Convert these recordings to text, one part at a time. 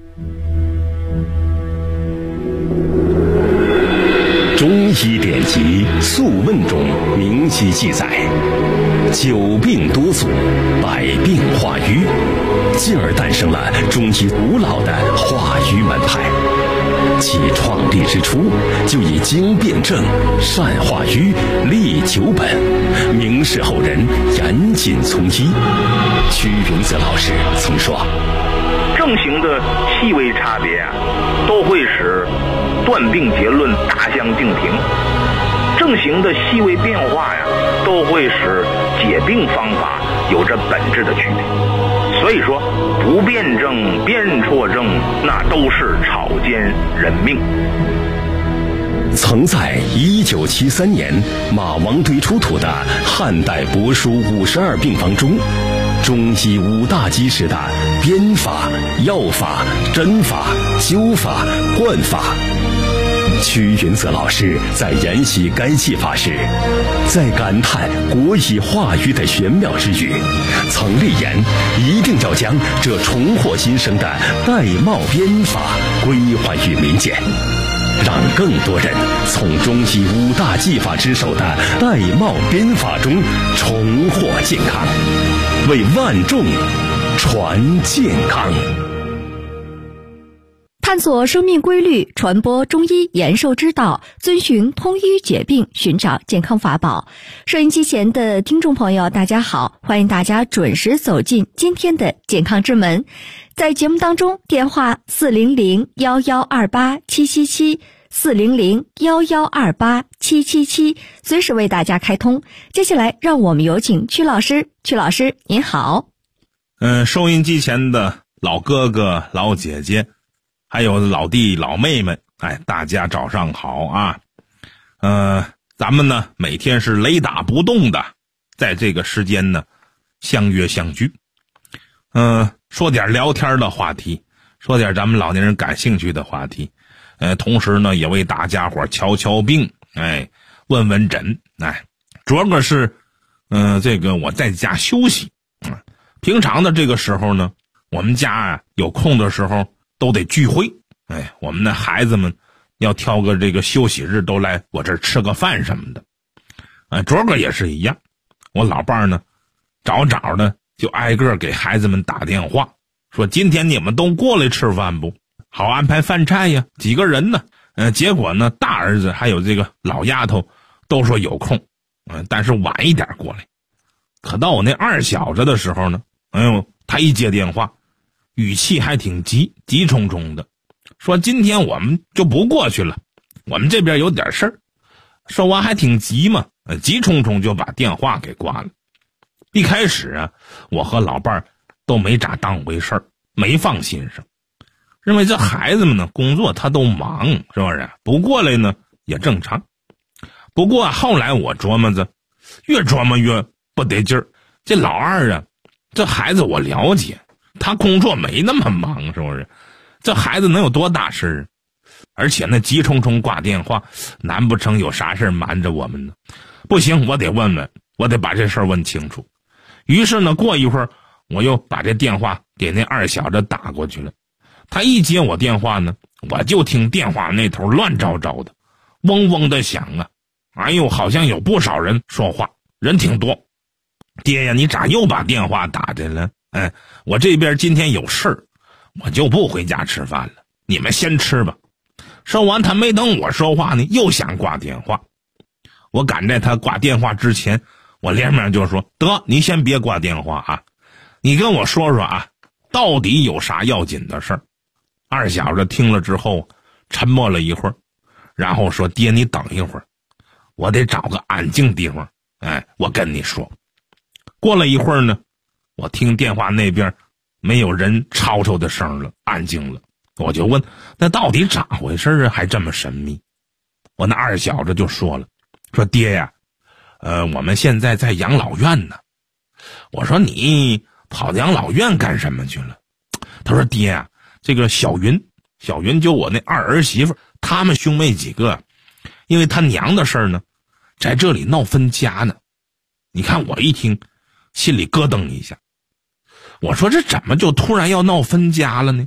中医典籍《素问》中明晰记载，久病多阻，百病化瘀，进而诞生了中医古老的化瘀门派。其创立之初，就以经辨证、善化瘀、利久本，名士后人严谨从医。屈云泽老师曾说， 症型的细微差别都会使断病结论大相径庭，症型的细微变化都会使解病方法有着本质的区别。所以说，不辩证辨错症，那都是草菅人命。 曾在1973年马王堆出土的汉代帛书52病方中，中医5大基石的编法、药法、针法、灸法、灌法。屈云泽老师在研习该技法时，在感叹国医化瘀的玄妙之余，曾立言一定要将这重获新生的玳瑁编法归还于民间，让更多人从中医5大技法之首的玳瑁编法中重获健康，为万众传健康。 探索生命规律，传播中医延寿之道，遵循通医解病，寻找健康法宝。收音机前的听众朋友，大家好，欢迎大家准时走进今天的健康之门。在节目当中，电话400-1128-777 400-1128-777，随时为大家开通。接下来让我们有请曲老师。曲老师您好。 收音机前的老哥哥老姐姐还有老弟老妹们，大家早上好啊！咱们呢每天是雷打不动的，在这个时间呢相约相聚，说点聊天的话题，说点咱们老年人感兴趣的话题，同时呢也为大家伙瞧瞧病，问问诊，昨个是这个我在家休息，平常的这个时候呢，我们家有空的时候都得聚会，我们的孩子们要挑个这个休息日都来我这儿吃个饭什么的。昨个也是一样，我老伴儿呢早早的就挨个给孩子们打电话，说今天你们都过来吃饭不？好安排饭菜呀，几个人呢？结果呢，大儿子还有这个老丫头都说有空，但是晚一点过来。可到我那二小子的时候呢，他一接电话，语气还挺急冲冲的，说今天我们就不过去了，我们这边有点事儿。说完还挺急嘛，急冲冲就把电话给挂了。一开始我和老伴儿都没咋当回事儿，没放心上，认为这孩子们呢工作他都忙，是不是？不过来呢也正常。不过后来我琢磨着，越琢磨越不得劲儿。这老二这孩子我了解，他工作没那么忙，是不是？这孩子能有多大事儿？而且那急冲冲挂电话，难不成有啥事瞒着我们呢？不行，我得问问，我得把这事儿问清楚。于是呢，过一会儿我又把这电话给那二小子打过去了。他一接我电话呢，我就听电话那头乱糟糟的，嗡嗡的响啊！好像有不少人说话，人挺多。爹呀，你咋又把电话打来了？我这边今天有事儿，我就不回家吃饭了，你们先吃吧。说完，他没等我说话呢，又想挂电话。我赶在他挂电话之前，我连忙就说：得，你先别挂电话啊，你跟我说说到底有啥要紧的事儿？二小子听了之后沉默了一会儿，然后说：爹，你等一会儿，我得找个安静地方，我跟你说。过了一会儿呢，我听电话那边没有人吵吵的声了，安静了。我就问，那到底咋回事啊？还这么神秘？我那二小子就说了，说爹呀，我们现在在养老院呢。我说你跑养老院干什么去了？他说爹啊，这个小云就我那二儿媳妇，他们兄妹几个，因为他娘的事儿呢，在这里闹分家呢。你看我一听，心里咯噔一下。我说这怎么就突然要闹分家了呢？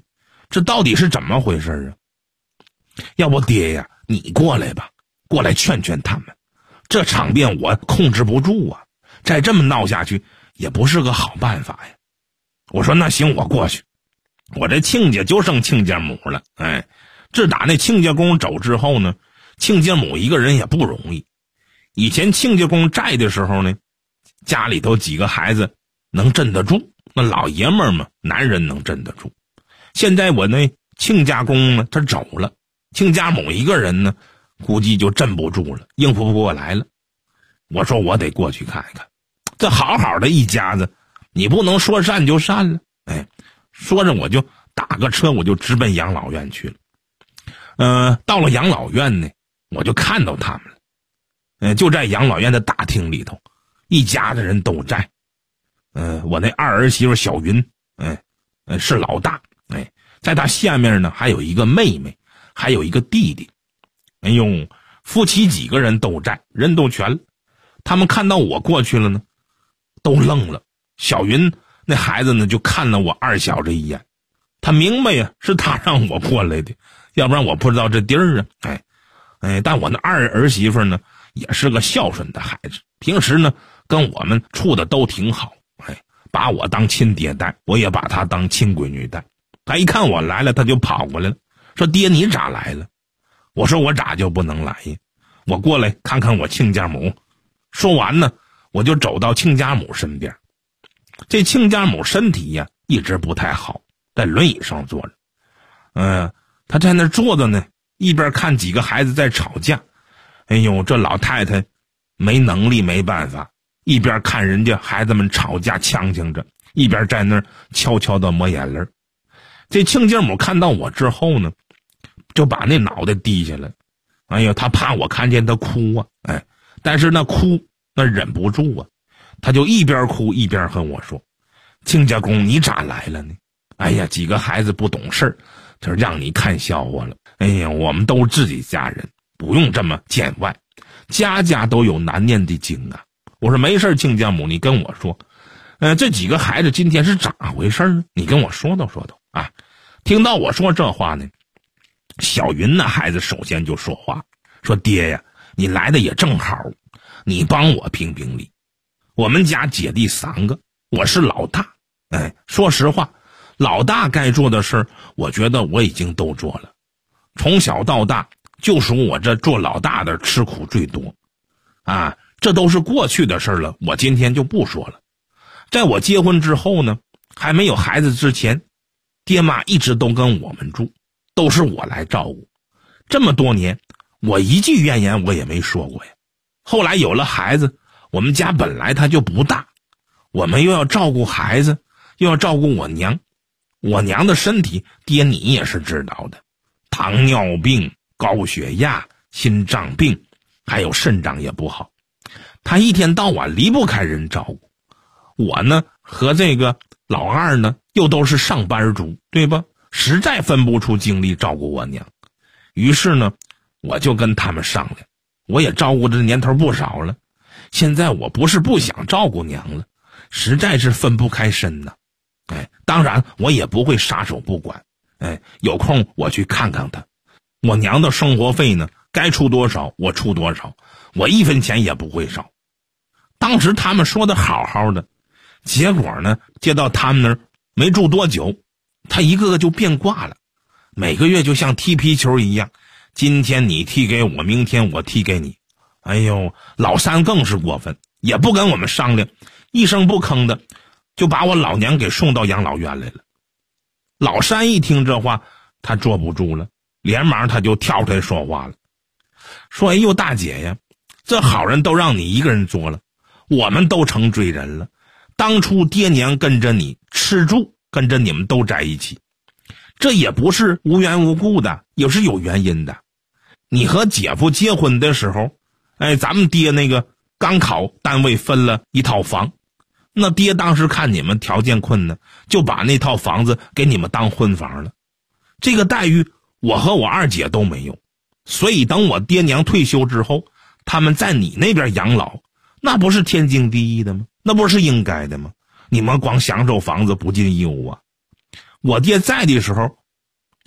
这到底是怎么回事啊？要不爹呀，你过来吧，过来劝劝他们。这场面我控制不住啊，再这么闹下去也不是个好办法呀。我说那行，我过去。我这亲家就剩亲家母了，自打那亲家公走之后呢，亲家母一个人也不容易。以前亲家公在的时候呢，家里头几个孩子能镇得住，那老爷们儿嘛，男人能镇得住。现在我那亲家公呢，他走了，亲家母一个人呢，估计就镇不住了，应付不过来了。我说我得过去看一看，这好好的一家子，你不能说散就散了。说着我就打个车，我就直奔养老院去了。到了养老院呢，我就看到他们了。就在养老院的大厅里头，一家子人都在。我那二儿媳妇小云，是老大。在她下面呢，还有一个妹妹，还有一个弟弟。夫妻几个人都在，人都全了。他们看到我过去了呢，都愣了。小云那孩子呢，就看了我二小子一眼，他明白呀，是他让我过来的，要不然我不知道这地儿啊。但我那二儿媳妇呢，也是个孝顺的孩子，平时呢跟我们处的都挺好，把我当亲爹带，我也把他当亲闺女带。他一看我来了，他就跑过来了，说爹你咋来了？我说我咋就不能来呀？我过来看看我亲家母。说完呢，我就走到亲家母身边。这亲家母身体呀一直不太好，在轮椅上坐着。他在那坐着呢，一边看几个孩子在吵架。这老太太没能力没办法，一边看人家孩子们吵架呛呛着，一边在那儿悄悄地抹眼泪。这亲家母看到我之后呢，就把那脑袋低下来。他怕我看见他哭啊，但是那哭那忍不住啊，他就一边哭一边和我说：“亲家公，你咋来了呢？几个孩子不懂事儿，就让你看笑话了。我们都自己家人，不用这么见外，家家都有难念的经啊。”我说没事，亲家母，你跟我说，这几个孩子今天是咋回事呢？你跟我说道说道啊。听到我说这话呢，小云那孩子首先就说话，说爹呀，你来的也正好，你帮我评评理。我们家姐弟3个，我是老大。说实话，老大该做的事儿，我觉得我已经都做了。从小到大，就属我这做老大的吃苦最多。这都是过去的事了，我今天就不说了。在我结婚之后呢，还没有孩子之前，爹妈一直都跟我们住，都是我来照顾。这么多年，我一句怨言我也没说过呀。后来有了孩子，我们家本来他就不大，我们又要照顾孩子，又要照顾我娘。我娘的身体，爹你也是知道的，糖尿病、高血压、心脏病，还有肾脏也不好。她一天到晚离不开人照顾。我呢和这个老二呢又都是上班族，对吧？实在分不出精力照顾我娘。于是呢，我就跟他们商量，我也照顾这年头不少了，现在我不是不想照顾娘了，实在是分不开身呢。当然我也不会撒手不管。有空我去看看她。我娘的生活费呢，该出多少我出多少，我1分钱也不会少。当时他们说的好好的，结果呢，接到他们那儿没住多久，他一个个就变卦了，每个月就像踢皮球一样，今天你踢给我，明天我踢给你。老三更是过分，也不跟我们商量，一声不吭的就把我老娘给送到养老院来了。老三一听这话，他坐不住了，连忙他就跳出来说话了，说：“大姐呀，这好人都让你一个人做了，我们都成罪人了。当初爹娘跟着你吃住，跟着你们都在一起，这也不是无缘无故的，也是有原因的。你和姐夫结婚的时候，咱们爹那个刚考单位分了一套房，那爹当时看你们条件困难，就把那套房子给你们当婚房了。这个待遇我和我二姐都没有，所以等我爹娘退休之后，他们在你那边养老，那不是天经地义的吗？那不是应该的吗？你们光享受房子不尽义务啊。我爹在的时候，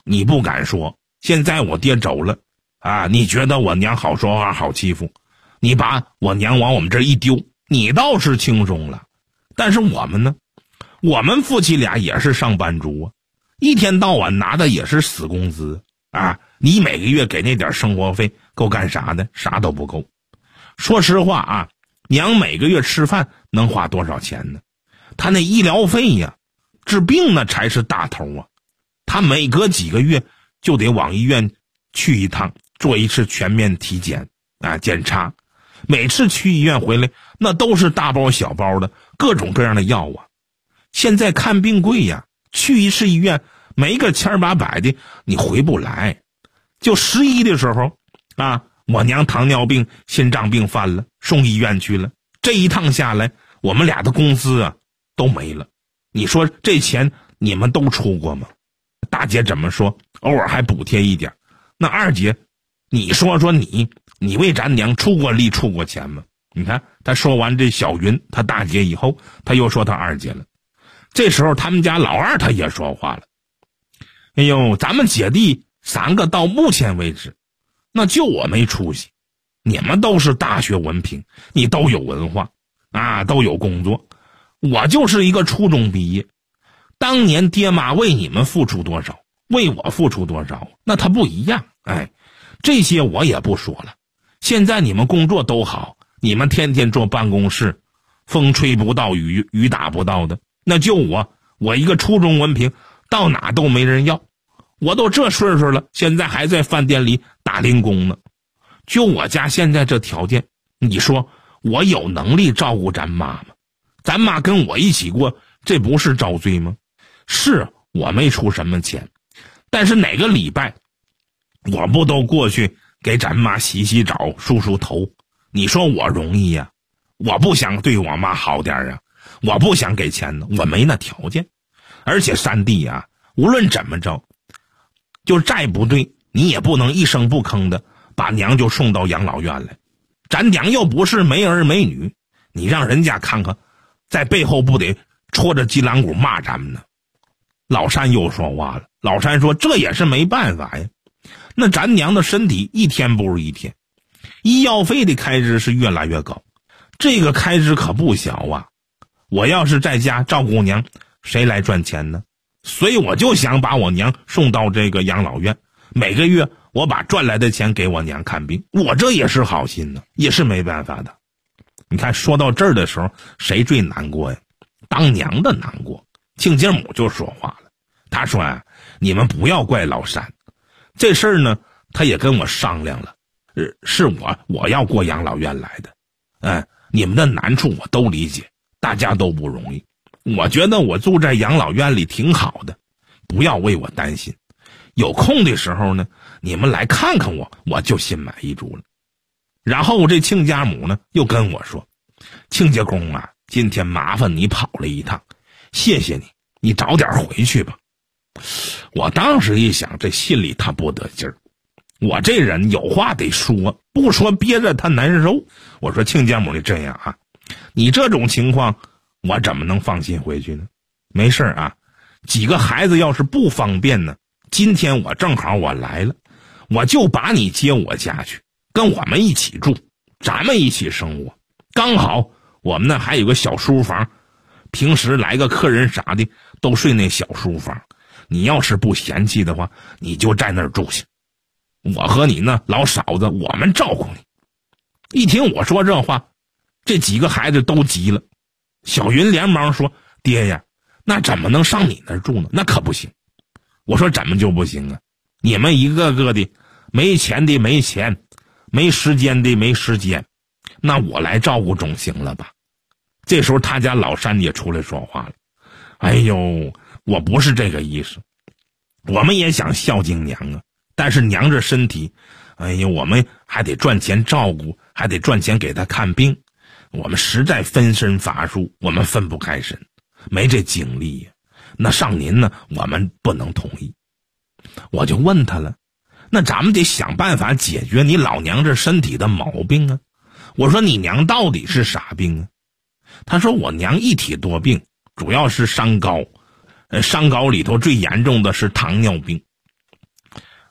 你不敢说，现在我爹走了啊，你觉得我娘好说话好欺负，你把我娘往我们这一丢，你倒是轻松了。但是我们呢，我们夫妻俩也是上班族啊，一天到晚拿的也是死工资啊，你每个月给那点生活费够干啥的？啥都不够。说实话啊，娘每个月吃饭能花多少钱呢？她那医疗费呀，治病那才是大头啊。她每隔几个月就得往医院去一趟，做一次全面体检啊检查。每次去医院回来，那都是大包小包的各种各样的药啊。现在看病贵呀，去一次医院没个千八百的，你回不来。就11的时候啊，我娘糖尿病、心脏病犯了，送医院去了。这一趟下来，我们俩的工资啊都没了。你说这钱你们都出过吗？大姐怎么说？偶尔还补贴一点。那二姐，你说说你为咱娘出过力出过钱吗？你看他说完这小云他大姐以后，他又说他二姐了。这时候他们家老二他也说话了，哎呦，咱们姐弟3个到目前为止，那就我没出息。你们都是大学文凭，你都有文化啊，都有工作，我就是一个初中毕业。当年爹妈为你们付出多少，为我付出多少，那他不一样。哎，这些我也不说了。现在你们工作都好，你们天天坐办公室，风吹不到雨打不到的。那就我一个初中文凭，到哪都没人要。我都这岁数了，现在还在饭店里打零工呢。就我家现在这条件，你说我有能力照顾咱妈吗？咱妈跟我一起过，这不是遭罪吗？是我没出什么钱，但是哪个礼拜我不都过去给咱妈洗洗澡、梳梳头？你说我容易呀？我不想对我妈好点啊，我不想给钱呢，我没那条件。而且三弟啊，无论怎么着，就再不对，你也不能一声不吭的把娘就送到养老院来。咱娘又不是没儿没女，你让人家看看，在背后不得戳着脊梁骨骂咱们呢？老三又说话了，老三说这也是没办法呀，那咱娘的身体一天不如一天，医药费的开支是越来越高，这个开支可不小啊。我要是在家照顾娘，谁来赚钱呢？所以我就想把我娘送到这个养老院，每个月我把赚来的钱给我娘看病，我这也是好心呢，也是没办法的。你看说到这儿的时候，谁最难过呀？当娘的难过。亲家母就说话了，他说啊，你们不要怪老三，这事儿呢他也跟我商量了，是我要过养老院来的。你们的难处我都理解，大家都不容易，我觉得我住在养老院里挺好的，不要为我担心，有空的时候呢你们来看看我就心满意足了。然后这亲家母呢又跟我说，亲家公啊，今天麻烦你跑了一趟，谢谢你，你早点回去吧。我当时一想，这心里他不得劲儿，我这人有话得说，不说憋着他难受。我说亲家母，你这样啊，你这种情况我怎么能放心回去呢？没事啊，几个孩子要是不方便呢，今天我正好我来了，我就把你接我家去，跟我们一起住，咱们一起生活。刚好我们那还有个小书房，平时来个客人啥的都睡那小书房，你要是不嫌弃的话，你就在那儿住下，我和你呢老嫂子我们照顾你。一听我说这话，这几个孩子都急了。小云连忙说，爹呀，那怎么能上你那儿住呢？那可不行。我说怎么就不行啊？你们一个个的没钱的没钱，没时间的没时间，那我来照顾总行了吧？这时候他家老三也出来说话了，哎呦，我不是这个意思，我们也想孝敬娘啊，但是娘这身体，哎呦，我们还得赚钱照顾，还得赚钱给她看病，我们实在分身乏术，我们分不开身，没这精力呀。那上您呢，我们不能同意。我就问他了，那咱们得想办法解决你老娘这身体的毛病啊。我说你娘到底是啥病啊？他说我娘一体多病，主要是三高，三高里头最严重的是糖尿病。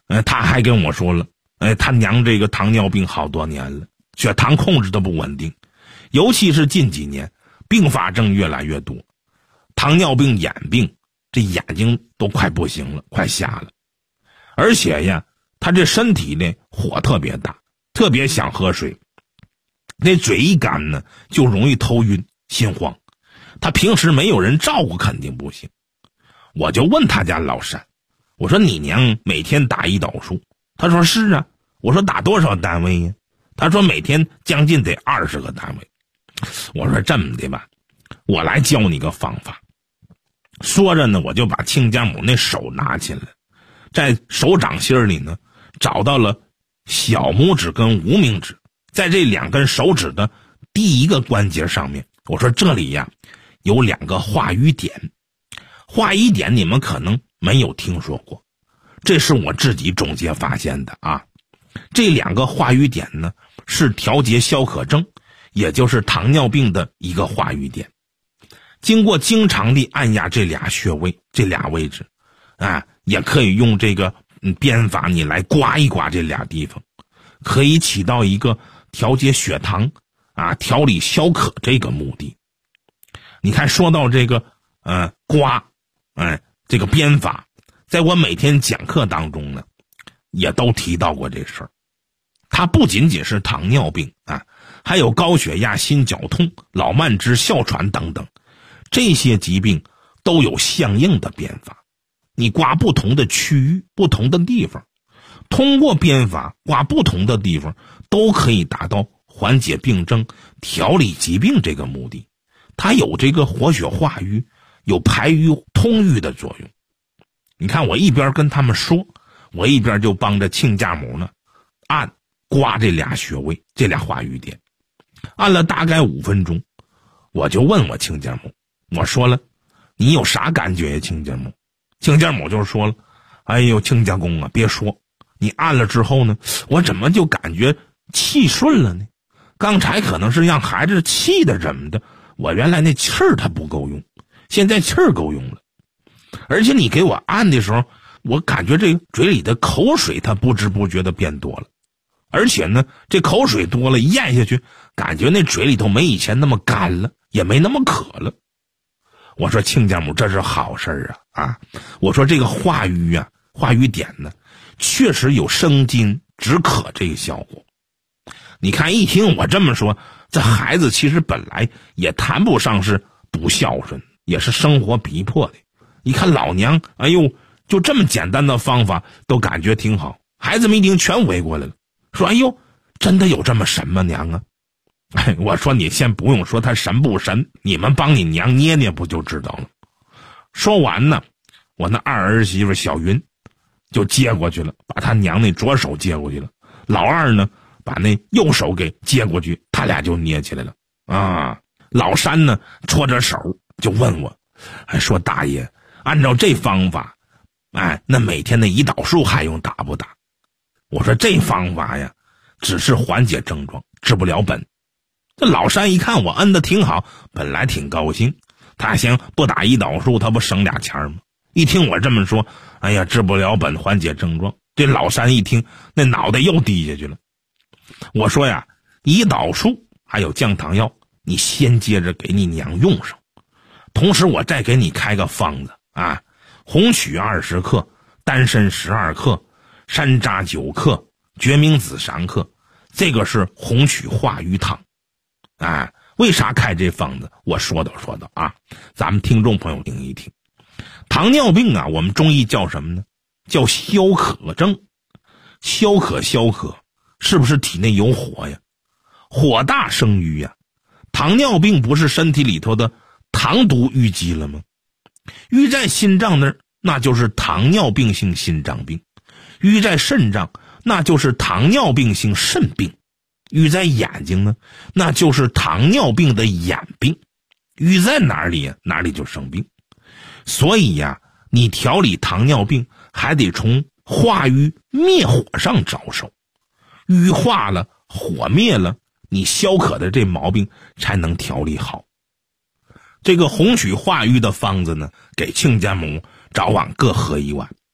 他还跟我说了，他娘这个糖尿病好多年了，血糖控制的不稳定，尤其是近几年并发症越来越多，糖尿病眼病，这眼睛都快不行了，快瞎了。而且呀，他这身体呢火特别大，特别想喝水，那嘴一干呢就容易头晕心慌，他平时没有人照顾肯定不行。我就问他家老山，我说你娘每天打胰岛素？他说是啊。我说打多少单位呀？他说每天将近得20个单位。我说这么的吧，我来教你个方法。说着呢，我就把亲家母那手拿起来，在手掌心里呢找到了小拇指跟无名指，在这2根手指的第一个关节上面，我说这里呀有2个化瘀点。化瘀点你们可能没有听说过，这是我自己总结发现的啊。这2个化瘀点呢是调节消渴症，也就是糖尿病的一个化瘀点。经过经常的按压这俩穴位，这俩位置也可以用这个鞭法你来刮一刮这俩地方，可以起到一个调节血糖调理消渴这个目的。你看说到这个刮这个鞭法，在我每天讲课当中呢也都提到过这事儿。它不仅仅是糖尿病还有高血压、心绞痛、老慢支、哮喘等等，这些疾病都有相应的鞭法。你刮不同的区域、不同的地方，通过鞭法刮不同的地方，都可以达到缓解病症、调理疾病这个目的。它有这个活血化瘀、有排瘀通瘀的作用。你看我一边跟他们说，我一边就帮着亲家母呢刮这俩穴位，这俩化瘀点。按了大概5分钟，我就问我亲家母，我说了，你有啥感觉呀亲家母？亲家母就说了，哎呦亲家公啊，别说，你按了之后呢，我怎么就感觉气顺了呢？刚才可能是让孩子气的怎么的，我原来那气儿它不够用，现在气儿够用了。而且你给我按的时候，我感觉这个嘴里的口水它不知不觉的变多了，而且呢这口水多了咽下去，感觉那嘴里头没以前那么干了，也没那么渴了。我说亲家母，这是好事啊！我说这个化瘀化瘀点呢确实有生津止渴这个效果。你看一听我这么说，这孩子其实本来也谈不上是不孝顺，也是生活逼迫的。一看老娘哎呦就这么简单的方法都感觉挺好，孩子们一听全围过来了，说哎呦真的有这么神吗娘啊？我说你先不用说他神不神，你们帮你娘捏捏不就知道了。说完呢，我那二儿媳妇小云就接过去了，把他娘那左手接过去了，老二呢把那右手给接过去，他俩就捏起来了老三呢搓着手就问我，说大爷，按照这方法那每天的胰岛素还用打不打？我说这方法呀只是缓解症状，治不了本。这老三一看我摁得挺好，本来挺高兴，他想不打胰岛素他不省俩钱吗？一听我这么说，哎呀治不了本缓解症状，这老三一听那脑袋又低下去了。我说呀，胰岛素还有降糖药你先接着给你娘用上，同时我再给你开个方子红曲20克，丹参12克，山楂9克，决明子3克，这个是红曲化瘀汤为啥开这方子？我说道咱们听众朋友听一听。糖尿病我们中医叫什么呢？叫消渴症。消渴是不是体内有火呀？火大生瘀呀。糖尿病不是身体里头的糖毒淤积了吗？淤在心脏那儿，那就是糖尿病性心脏病；淤在肾脏，那就是糖尿病性肾病；淤在眼睛呢，那就是糖尿病的眼病。淤在哪里哪里就生病。所以你调理糖尿病还得从化瘀灭火上着手，瘀化了，火灭了，你消渴的这毛病才能调理好。这个红曲化瘀的方子呢，给亲家母早晚各喝1碗。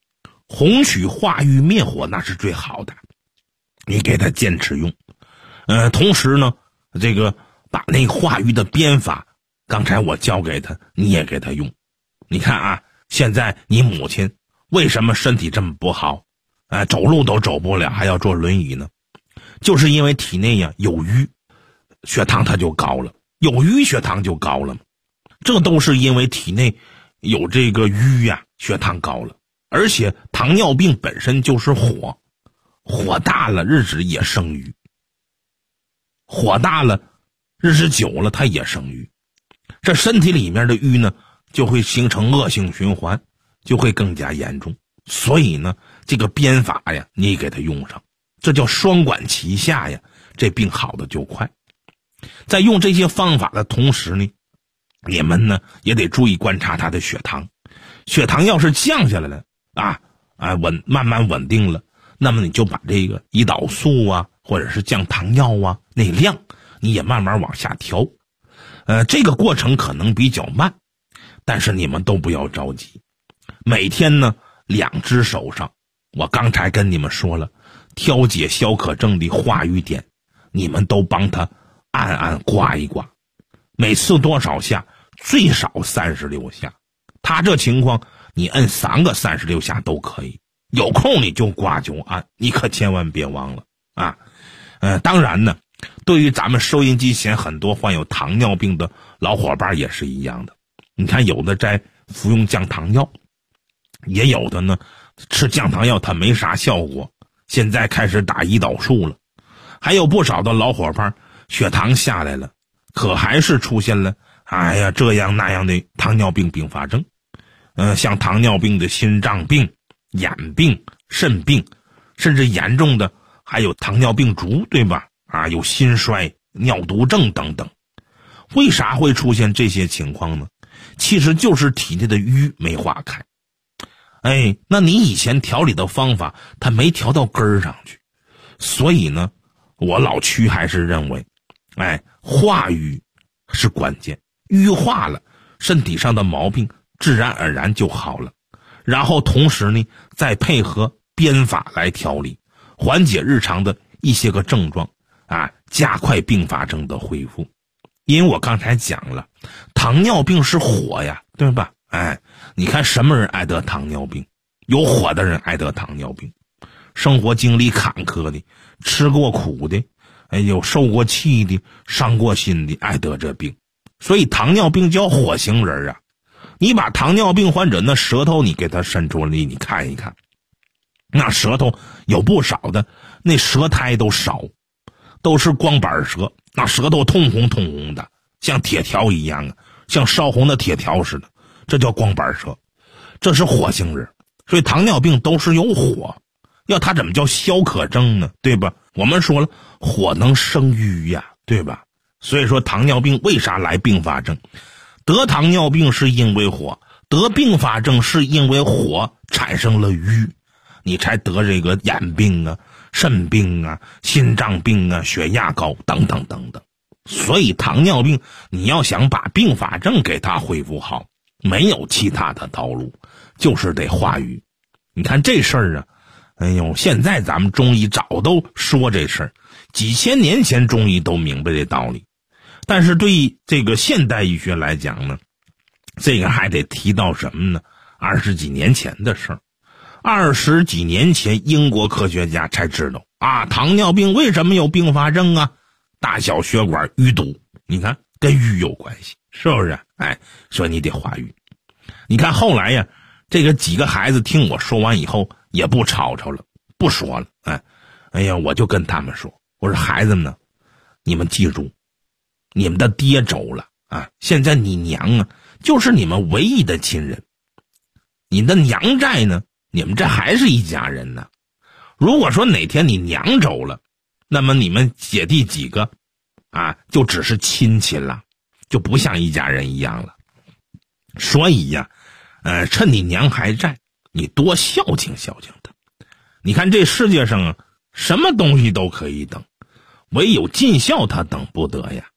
红曲化瘀灭火那是最好的，你给他坚持用。同时呢，这个把那化瘀的编法，刚才我教给他，你也给他用。你看啊，现在你母亲为什么身体这么不好？走路都走不了，还要坐轮椅呢？就是因为体内呀有瘀，血糖它就高了，有瘀血糖就高了嘛。这都是因为体内有这个瘀呀，血糖高了。而且糖尿病本身就是火，火大了日子也生瘀，火大了日子久了它也生瘀，这身体里面的瘀呢就会形成恶性循环，就会更加严重。所以呢，这个编法呀你给它用上，这叫双管齐下呀，这病好的就快。在用这些方法的同时呢，你们呢也得注意观察他的血糖。血糖要是降下来了慢慢稳定了，那么你就把这个胰岛素啊或者是降糖药啊那量你也慢慢往下调。这个过程可能比较慢，但是你们都不要着急。每天呢2只手上，我刚才跟你们说了，调节消渴症的化瘀点，你们都帮他按刮一刮，每次多少下？最少36下。他这情况你摁3个36下都可以，有空你就刮就按，你可千万别忘了啊。当然呢，对于咱们收音机前很多患有糖尿病的老伙伴也是一样的。你看有的在服用降糖药，也有的呢吃降糖药它没啥效果，现在开始打胰岛素了。还有不少的老伙伴血糖下来了，可还是出现了这样那样的糖尿病并发症。像糖尿病的心脏病、眼病、肾病，甚至严重的还有糖尿病足，对吧？有心衰、尿毒症等等。为啥会出现这些情况呢？其实就是体内的瘀没化开。那你以前调理的方法它没调到根儿上去，所以呢我老曲还是认为化瘀是关键，瘀化了身体上的毛病自然而然就好了。然后同时呢再配合编法来调理，缓解日常的一些个症状加快并发症的恢复。因为我刚才讲了，糖尿病是火呀，对吧？你看什么人爱得糖尿病？有火的人爱得糖尿病，生活经历坎坷的，吃过苦的，有受过气的，伤过心的，爱得这病。所以糖尿病叫火型人啊。你把糖尿病患者那舌头你给他伸出来，你看一看，那舌头有不少的那舌苔都少，都是光板舌，那舌头通红通红的，像铁条一样像烧红的铁条似的，这叫光板舌，这是火型人。所以糖尿病都是有火，要它怎么叫消渴症呢？对吧？我们说了，火能生瘀呀，对吧？所以说糖尿病为啥来并发症？得糖尿病是因为火，得并发症是因为火产生了瘀，你才得这个眼病啊、肾病啊、心脏病啊、血压高等等等等。所以糖尿病你要想把并发症给它恢复好，没有其他的道路，就是得化瘀。你看这事儿现在咱们中医早都说这事儿，几千年前中医都明白这道理。但是对于这个现代医学来讲呢，这个还得提到什么呢？20几年前的事儿。20几年前英国科学家才知道糖尿病为什么有并发症啊？大小血管淤堵，你看跟瘀有关系，是不是？所以你得化瘀。你看后来呀，这个几个孩子听我说完以后也不吵吵了，不说了。我就跟他们说，我说孩子们呢，你们记住，你们的爹走了现在你娘就是你们唯一的亲人，你的娘在呢，你们这还是一家人呢。如果说哪天你娘走了，那么你们姐弟几个就只是亲戚了，就不像一家人一样了。所以呀趁你娘还在，你多孝敬孝敬她。你看这世界上什么东西都可以等，唯有尽孝他等不得呀。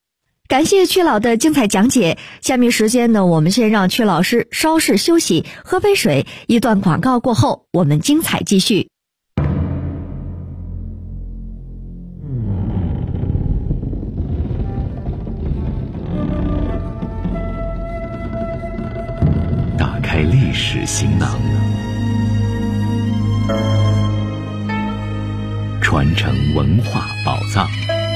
感谢曲老的精彩讲解。下面时间呢，我们先让曲老师稍事休息，喝杯水。一段广告过后，我们精彩继续。 打开历史行囊，传承文化宝藏。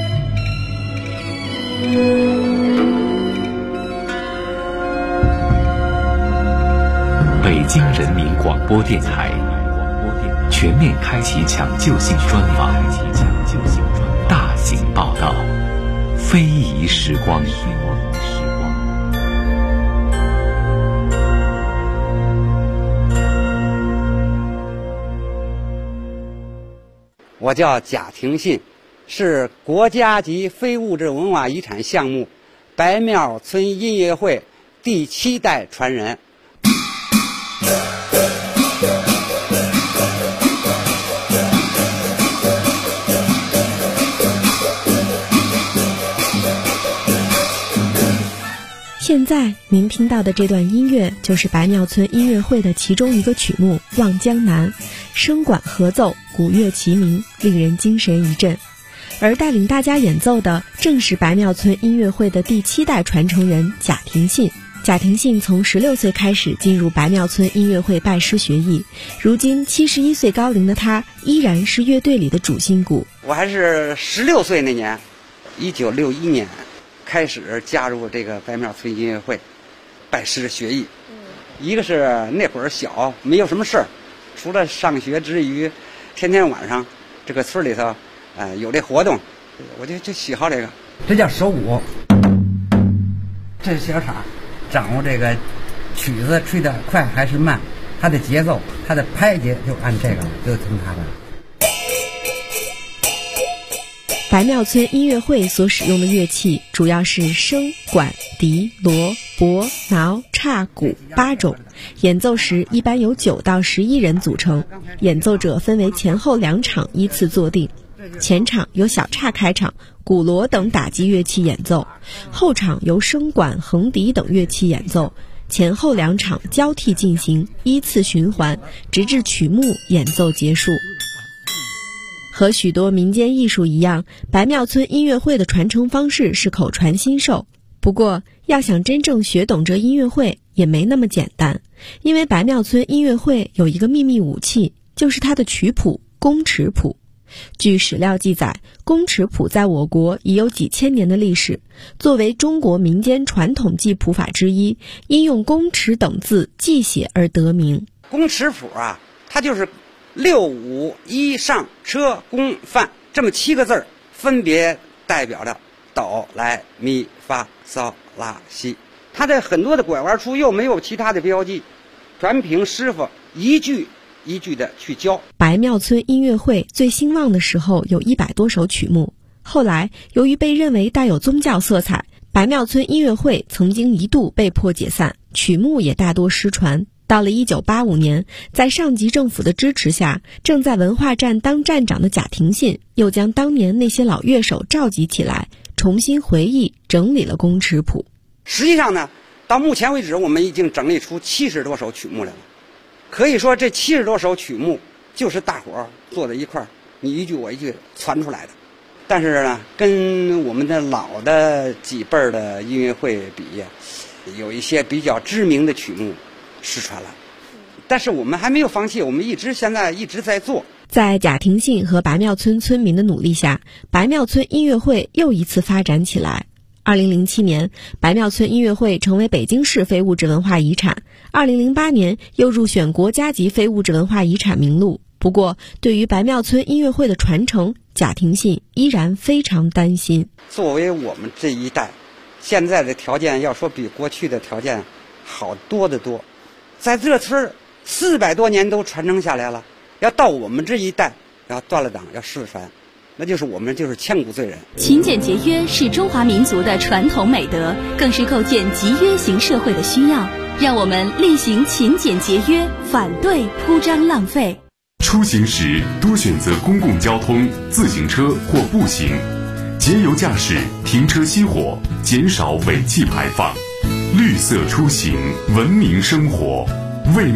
北京人民广播电台全面开启抢救性专访，大型报道，非遗时光。 我叫贾廷信，是国家级非物质文化遗产项目白庙村音乐会第7代传人。 现在您听到的这段音乐就是白庙村音乐会的其中一个曲目《望江南》，声管合奏，鼓乐齐鸣，令人精神一振。而带领大家演奏的正是白庙村音乐会的第7代传承人贾廷信。贾廷信从16岁开始进入白庙村音乐会拜师学艺，如今71岁高龄的他依然是乐队里的主心骨。 我还是16岁那年，1961年开始加入这个白庙村音乐会，拜师学艺。一个是那会儿小，没有什么事儿，除了上学之余，天天晚上这个村里头，有这活动，我就喜好这个。这叫手鼓，这是小场，掌握这个曲子吹得快还是慢，它的节奏，它的拍节就按这个，就听它的。 白庙村音乐会所使用的乐器主要是笙、管、笛、锣、钹、挠、叉、鼓8种，演奏时一般由9到11人组成，演奏者分为前后2场依次坐定。前场由小叉开场，鼓锣等打击乐器演奏，后场由笙管、横笛等乐器演奏，前后2场交替进行，依次循环，直至曲目演奏结束。和许多民间艺术一样，白庙村音乐会的传承方式是口传心授。不过，要想真正学懂这音乐会也没那么简单，因为白庙村音乐会有一个秘密武器，就是它的曲谱宫尺谱。据史料记载，宫尺谱在我国已有几千年的历史，作为中国民间传统记谱法之一，因用宫尺等字记写而得名。 宫尺谱啊，它就是6、5、1上车宫范这么7个字儿，分别代表着哆来咪发嗦拉西。它的很多的拐弯处又没有其他的标记，全凭师傅一句一句的去教。 白庙村音乐会最兴旺的时候有100多首曲目，后来由于被认为带有宗教色彩，白庙村音乐会曾经一度被迫解散，曲目也大多失传。到了1985年，在上级政府的支持下，正在文化站当站长的贾廷信又将当年那些老乐手召集起来，重新回忆整理了宫尺谱。 实际上呢，到目前为止我们已经整理出70多首曲目来了。可以说这70多首曲目就是大伙儿坐在一块儿，你一句我一句传出来的。但是呢，跟我们的老的几辈儿的音乐会比，有一些比较知名的曲目失传了，但是我们还没有放弃，我们现在一直在做。 在贾廷信和白庙村村民的努力下，白庙村音乐会又一次发展起来。2007年，白庙村音乐会成为北京市非物质文化遗产，2008年又入选国家级非物质文化遗产名录。不过，对于白庙村音乐会的传承，贾廷信依然非常担心。 作为我们这一代，现在的条件要说比过去的条件好多得多，在这村400多年都传承下来了，要到我们这一代要断了档要失传，那就是我们就是千古罪人。 勤俭节约是中华民族的传统美德，更是构建集约型社会的需要。让我们厉行勤俭节约，反对铺张浪费。 出行时多选择公共交通、自行车或步行， 节油驾驶，停车熄火，减少尾气排放，绿色出行，文明生活。为